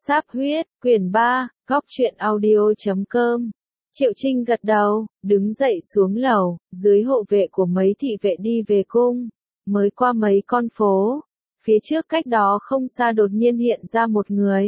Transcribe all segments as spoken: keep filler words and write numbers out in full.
Sáp huyết, quyển ba, góc truyện audio chấm com. Triệu Trinh gật đầu, đứng dậy xuống lầu, dưới hộ vệ của mấy thị vệ đi về cung. Mới qua mấy con phố, phía trước cách đó không xa đột nhiên hiện ra một người.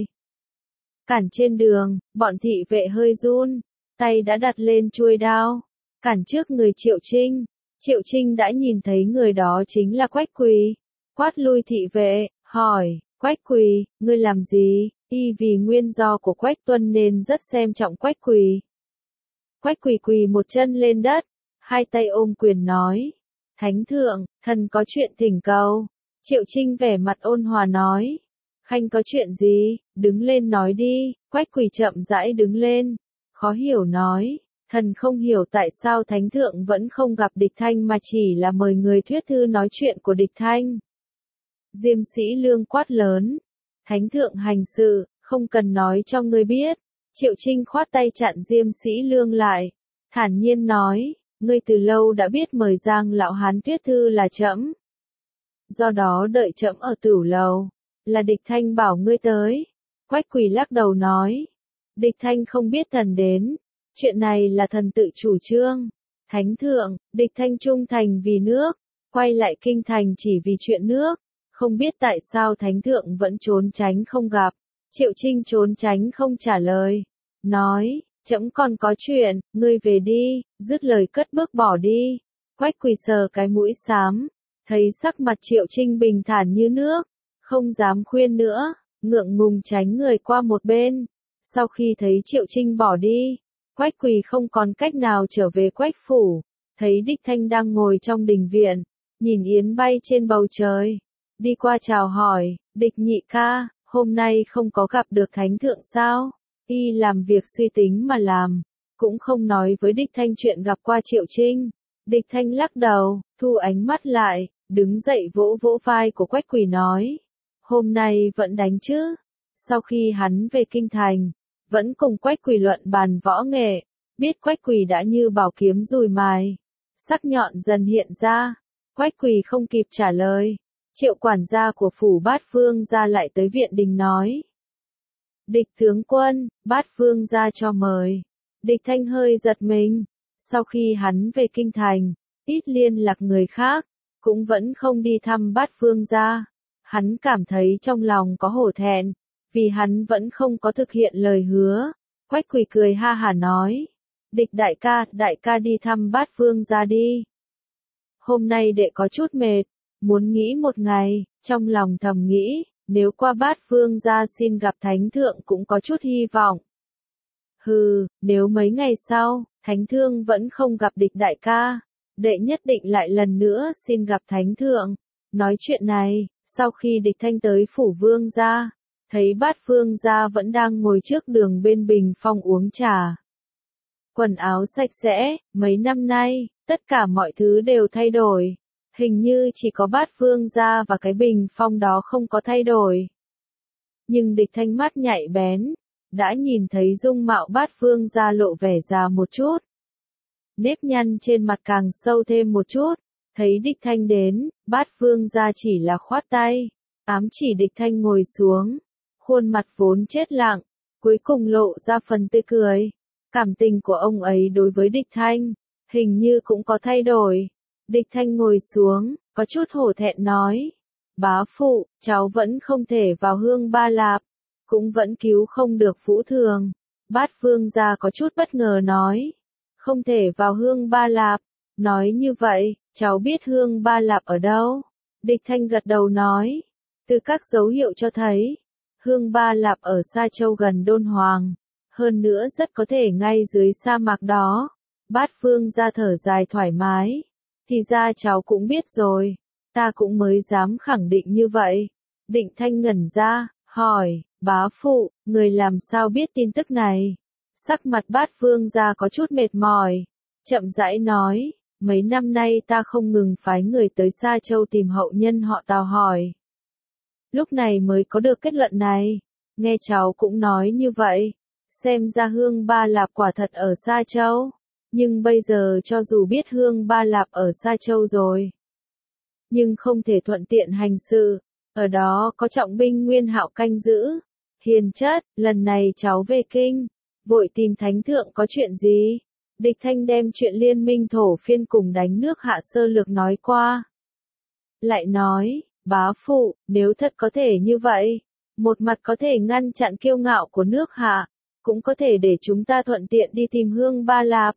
Cản trên đường, bọn thị vệ hơi run, tay đã đặt lên chuôi đao, cản trước người Triệu Trinh. Triệu Trinh đã nhìn thấy người đó chính là Quách Quỳ, quát lui thị vệ, hỏi, Quách Quỳ, ngươi làm gì? Y vì nguyên do của Quách Tuân nên rất xem trọng Quách Quỳ. Quách Quỳ quỳ một chân lên đất, hai tay ôm quyền nói, Thánh thượng, thần có chuyện thỉnh cầu. Triệu Trinh vẻ mặt ôn hòa nói, Khanh có chuyện gì, đứng lên nói đi. Quách Quỳ chậm rãi đứng lên, khó hiểu nói, thần không hiểu tại sao Thánh thượng vẫn không gặp Địch Thanh mà chỉ là mời người thuyết thư nói chuyện của Địch Thanh. Diêm Sĩ Lương quát lớn, Thánh thượng hành sự, không cần nói cho ngươi biết. Triệu Trinh khoát tay chặn Diêm Sĩ Lương lại, thản nhiên nói, ngươi từ lâu đã biết mời Giang lão hán thuyết thư là trẫm. Do đó đợi trẫm ở Tửu lầu, là Địch Thanh bảo ngươi tới. Quách Quỳ lắc đầu nói, Địch Thanh không biết thần đến, chuyện này là thần tự chủ trương. Thánh thượng, Địch Thanh trung thành vì nước, quay lại kinh thành chỉ vì chuyện nước. Không biết tại sao Thánh thượng vẫn trốn tránh không gặp. Triệu Trinh trốn tránh không trả lời, nói, trẫm còn có chuyện, ngươi về đi, dứt lời cất bước bỏ đi. Quách Quỳ sờ cái mũi xám, thấy sắc mặt Triệu Trinh bình thản như nước, không dám khuyên nữa, ngượng ngùng tránh người qua một bên. Sau khi thấy Triệu Trinh bỏ đi, Quách Quỳ không còn cách nào trở về Quách phủ, thấy Địch Thanh đang ngồi trong đình viện, nhìn yến bay trên bầu trời, đi qua chào hỏi, Địch nhị ca, hôm nay không có gặp được Thánh thượng sao? Y làm việc suy tính mà làm, cũng không nói với Địch Thanh chuyện gặp qua Triệu Trinh. Địch Thanh lắc đầu, thu ánh mắt lại, đứng dậy vỗ vỗ vai của Quách Quỳ nói, hôm nay vẫn đánh chứ? Sau khi hắn về kinh thành, vẫn cùng Quách Quỳ luận bàn võ nghệ, biết Quách Quỳ đã như bảo kiếm dùi mài, sắc nhọn dần hiện ra. Quách Quỳ không kịp trả lời, Triệu quản gia của phủ Bát Vương gia lại tới viện đình nói, Địch tướng quân, Bát Vương gia cho mời. Địch Thanh hơi giật mình, sau khi hắn về kinh thành, ít liên lạc người khác, cũng vẫn không đi thăm Bát Vương gia. Hắn cảm thấy trong lòng có hổ thẹn, vì hắn vẫn không có thực hiện lời hứa. Quách Quỳ cười ha hả nói, Địch đại ca, đại ca đi thăm Bát Vương gia đi. Hôm nay đệ có chút mệt, muốn nghỉ một ngày, trong lòng thầm nghĩ, nếu qua Bát Vương gia xin gặp Thánh thượng cũng có chút hy vọng. Hừ, nếu mấy ngày sau, Thánh thượng vẫn không gặp Địch đại ca, đệ nhất định lại lần nữa xin gặp Thánh thượng. Nói chuyện này, sau khi Địch Thanh tới phủ Vương gia, thấy Bát Vương gia vẫn đang ngồi trước đường bên bình phong uống trà. Quần áo sạch sẽ, mấy năm nay, tất cả mọi thứ đều thay đổi. Hình như chỉ có Bát Vương gia và cái bình phong đó không có thay đổi. Nhưng Địch Thanh mắt nhạy bén, đã nhìn thấy dung mạo Bát Vương gia lộ vẻ già một chút. Nếp nhăn trên mặt càng sâu thêm một chút, thấy Địch Thanh đến, Bát Vương gia chỉ là khoát tay, ám chỉ Địch Thanh ngồi xuống, khuôn mặt vốn chết lặng, cuối cùng lộ ra phần tươi cười. Cảm tình của ông ấy đối với Địch Thanh, hình như cũng có thay đổi. Địch Thanh ngồi xuống, có chút hổ thẹn nói, bá phụ, cháu vẫn không thể vào Hương Ba Lạp, cũng vẫn cứu không được Vũ Thường. Bát Vương gia có chút bất ngờ nói, không thể vào Hương Ba Lạp, nói như vậy, cháu biết Hương Ba Lạp ở đâu? Địch Thanh gật đầu nói, từ các dấu hiệu cho thấy, Hương Ba Lạp ở Sa Châu gần Đôn Hoàng, hơn nữa rất có thể ngay dưới sa mạc đó. Bát Vương gia thở dài thoải mái, thì ra cháu cũng biết rồi, ta cũng mới dám khẳng định như vậy. Định Thanh ngẩn ra, hỏi, bá phụ, người làm sao biết tin tức này? Sắc mặt Bát Vương gia có chút mệt mỏi, chậm rãi nói, mấy năm nay ta không ngừng phái người tới Sa Châu tìm hậu nhân họ Tào hỏi. Lúc này mới có được kết luận này, nghe cháu cũng nói như vậy, xem ra Hương Ba Lạp quả thật ở Sa Châu. Nhưng bây giờ cho dù biết Hương Ba Lạp ở Sa Châu rồi, nhưng không thể thuận tiện hành sự, ở đó có trọng binh Nguyên Hạo canh giữ, Hiền chất, lần này cháu về kinh, vội tìm thánh thượng có chuyện gì? Địch Thanh đem chuyện liên minh thổ phiên cùng đánh nước Hạ sơ lược nói qua. Lại nói, bá phụ, nếu thật có thể như vậy, một mặt có thể ngăn chặn kiêu ngạo của nước Hạ, cũng có thể để chúng ta thuận tiện đi tìm Hương Ba Lạp.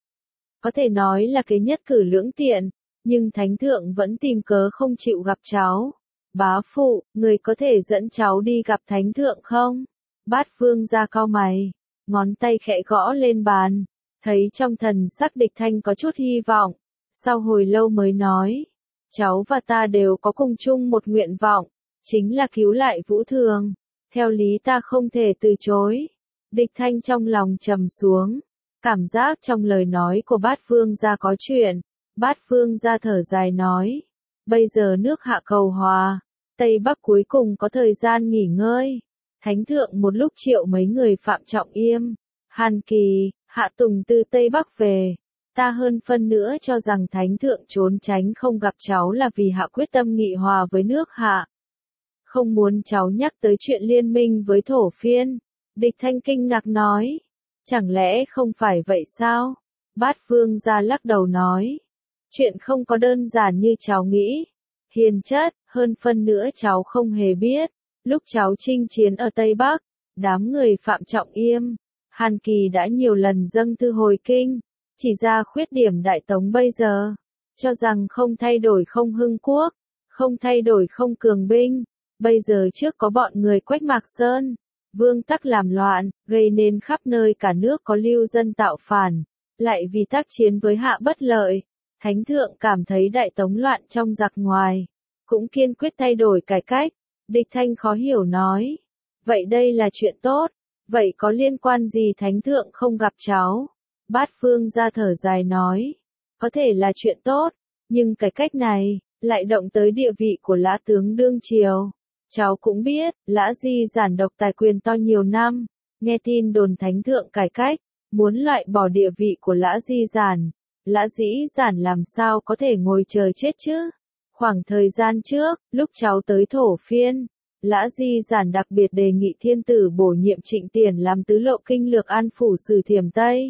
Có thể nói là cái nhất cử lưỡng tiện, nhưng thánh thượng vẫn tìm cớ không chịu gặp cháu. Bá phụ, người có thể dẫn cháu đi gặp thánh thượng không? Bát Vương ra cau mày, ngón tay khẽ gõ lên bàn, thấy trong thần sắc Địch Thanh có chút hy vọng, sau hồi lâu mới nói, cháu và ta đều có cùng chung một nguyện vọng, chính là cứu lại Vũ Thường, theo lý ta không thể từ chối. Địch Thanh trong lòng trầm xuống, cảm giác trong lời nói của Bát Vương gia có chuyện. Bát Vương gia thở dài nói, bây giờ nước Hạ cầu hòa, Tây Bắc cuối cùng có thời gian nghỉ ngơi. Thánh thượng một lúc triệu mấy người Phạm Trọng Yêm, Hàn Kỳ, Hạ Tùng từ Tây Bắc về. Ta hơn phân nữa cho rằng thánh thượng trốn tránh không gặp cháu là vì Hạ quyết tâm nghị hòa với nước Hạ. Không muốn cháu nhắc tới chuyện liên minh với thổ phiên. Địch Thanh kinh ngạc nói, chẳng lẽ không phải vậy sao? Bát Vương gia lắc đầu nói, chuyện không có đơn giản như cháu nghĩ. Hiền chất, hơn phân nữa cháu không hề biết, lúc cháu chinh chiến ở Tây Bắc, đám người Phạm Trọng Yêm, Hàn Kỳ đã nhiều lần dâng thư hồi kinh, chỉ ra khuyết điểm Đại Tống bây giờ, cho rằng không thay đổi không hưng quốc, không thay đổi không cường binh, bây giờ trước có bọn người Quách Mạc Sơn, Vương Tắc làm loạn, gây nên khắp nơi cả nước có lưu dân tạo phản, lại vì tác chiến với Hạ bất lợi. Thánh thượng cảm thấy Đại Tống loạn trong giặc ngoài, cũng kiên quyết thay đổi cải cách. Địch Thanh khó hiểu nói, vậy đây là chuyện tốt, vậy có liên quan gì thánh thượng không gặp cháu? Bát Vương ra thở dài nói, có thể là chuyện tốt, nhưng cái cách này, lại động tới địa vị của Lã tướng đương triều. Cháu cũng biết, Lã Di giản độc tài quyền to nhiều năm, nghe tin đồn thánh thượng cải cách, muốn loại bỏ địa vị của Lã Di giản. Lã Dĩ giản làm sao có thể ngồi chờ chết chứ? Khoảng thời gian trước, lúc cháu tới thổ phiên, Lã Di giản đặc biệt đề nghị thiên tử bổ nhiệm Trịnh Tiền làm tứ lộ kinh lược an phủ sử Thiểm Tây.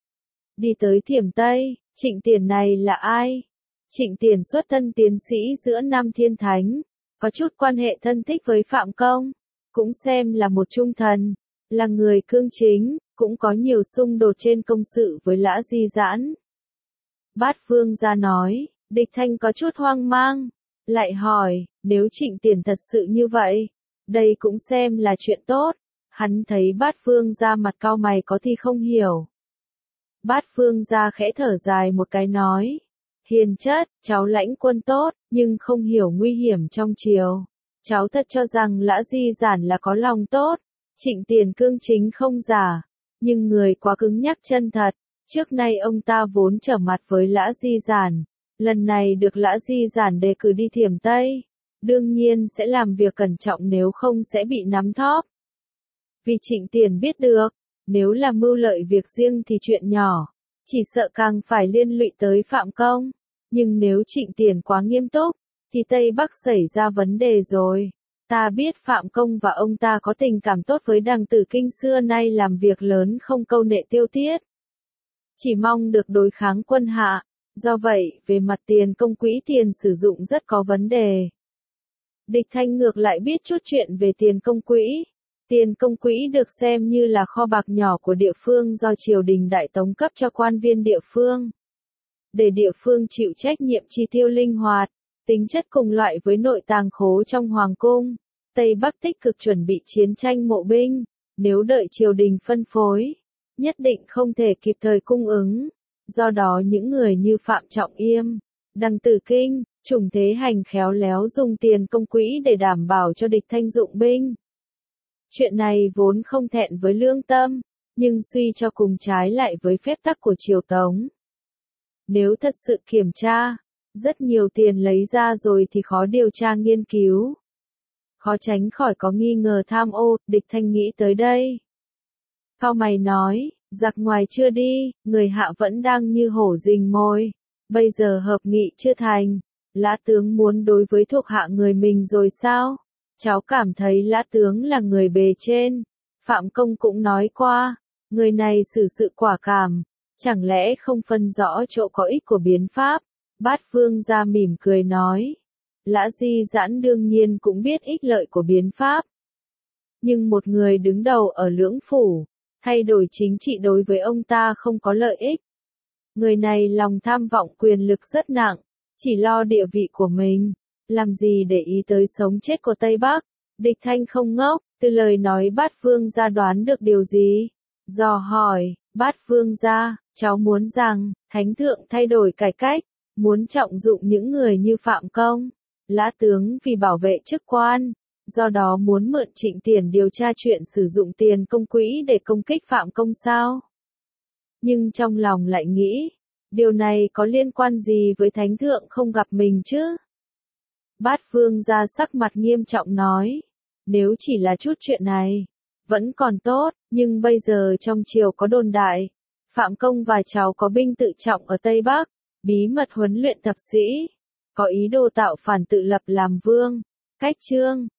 Đi tới Thiểm Tây, Trịnh Tiền này là ai? Trịnh Tiền xuất thân tiến sĩ giữa năm thiên thánh, có chút quan hệ thân thích với Phạm Công, cũng xem là một trung thần, là người cương chính, cũng có nhiều xung đột trên công sự với Lã Di giản. Bát Vương ra nói, Địch Thanh có chút hoang mang, lại hỏi, nếu Trịnh Tiền thật sự như vậy, đây cũng xem là chuyện tốt. Hắn thấy Bát Vương ra mặt cau mày có thì không hiểu. Bát Vương ra khẽ thở dài một cái nói, hiền chất, cháu lãnh quân tốt, nhưng không hiểu nguy hiểm trong triều. Cháu thật cho rằng Lã Di giản là có lòng tốt, Trịnh Tiền cương chính không giả, nhưng người quá cứng nhắc chân thật. Trước nay ông ta vốn trở mặt với Lã Di giản, lần này được Lã Di giản đề cử đi Thiểm Tây, đương nhiên sẽ làm việc cẩn trọng nếu không sẽ bị nắm thóp. Vì Trịnh Tiền biết được, nếu là mưu lợi việc riêng thì chuyện nhỏ, chỉ sợ càng phải liên lụy tới Phạm Công, nhưng nếu Trịnh Tiền quá nghiêm túc, thì Tây Bắc xảy ra vấn đề rồi. Ta biết Phạm Công và ông ta có tình cảm tốt với đằng Tử Kinh xưa nay làm việc lớn không câu nệ tiêu tiết. Chỉ mong được đối kháng quân Hạ, do vậy, về mặt tiền công quỹ tiền sử dụng rất có vấn đề. Địch Thanh ngược lại biết chút chuyện về tiền công quỹ. Tiền công quỹ được xem như là kho bạc nhỏ của địa phương do triều đình Đại Tống cấp cho quan viên địa phương. Để địa phương chịu trách nhiệm chi tiêu linh hoạt, tính chất cùng loại với nội tàng khố trong Hoàng cung. Tây Bắc tích cực chuẩn bị chiến tranh mộ binh, nếu đợi triều đình phân phối, nhất định không thể kịp thời cung ứng. Do đó những người như Phạm Trọng Yêm, Đằng Tử Kinh, Trùng Thế Hành khéo léo dùng tiền công quỹ để đảm bảo cho Địch Thanh dụng binh. Chuyện này vốn không thẹn với lương tâm, nhưng suy cho cùng trái lại với phép tắc của triều Tống. Nếu thật sự kiểm tra, rất nhiều tiền lấy ra rồi thì khó điều tra nghiên cứu. Khó tránh khỏi có nghi ngờ tham ô, Địch Thanh nghĩ tới đây. Cao mày nói, giặc ngoài chưa đi, người Hạ vẫn đang như hổ rình mồi. Bây giờ hợp nghị chưa thành, Lã tướng muốn đối với thuộc hạ người mình rồi sao? Cháu cảm thấy Lã tướng là người bề trên. Phạm Công cũng nói qua, người này xử sự quả cảm, chẳng lẽ không phân rõ chỗ có ích của biến pháp. Bát Vương gia mỉm cười nói, Lã Di Giãn đương nhiên cũng biết ích lợi của biến pháp. Nhưng một người đứng đầu ở Lưỡng Phủ, thay đổi chính trị đối với ông ta không có lợi ích. Người này lòng tham vọng quyền lực rất nặng, chỉ lo địa vị của mình, làm gì để ý tới sống chết của Tây Bắc. Địch Thanh không ngốc, từ lời nói Bát Vương gia đoán được điều gì? Dò hỏi, Bát Vương gia, cháu muốn rằng, Thánh thượng thay đổi cải cách, muốn trọng dụng những người như Phạm Công, Lã tướng vì bảo vệ chức quan, do đó muốn mượn Trịnh tiền điều tra chuyện sử dụng tiền công quỹ để công kích Phạm Công sao? Nhưng trong lòng lại nghĩ, điều này có liên quan gì với Thánh thượng không gặp mình chứ? Bát Vương gia sắc mặt nghiêm trọng nói, nếu chỉ là chút chuyện này, vẫn còn tốt, nhưng bây giờ trong triều có đồn đại, Phạm Công và cháu có binh tự trọng ở Tây Bắc, bí mật huấn luyện thập sĩ, có ý đồ tạo phản tự lập làm vương, cách trương,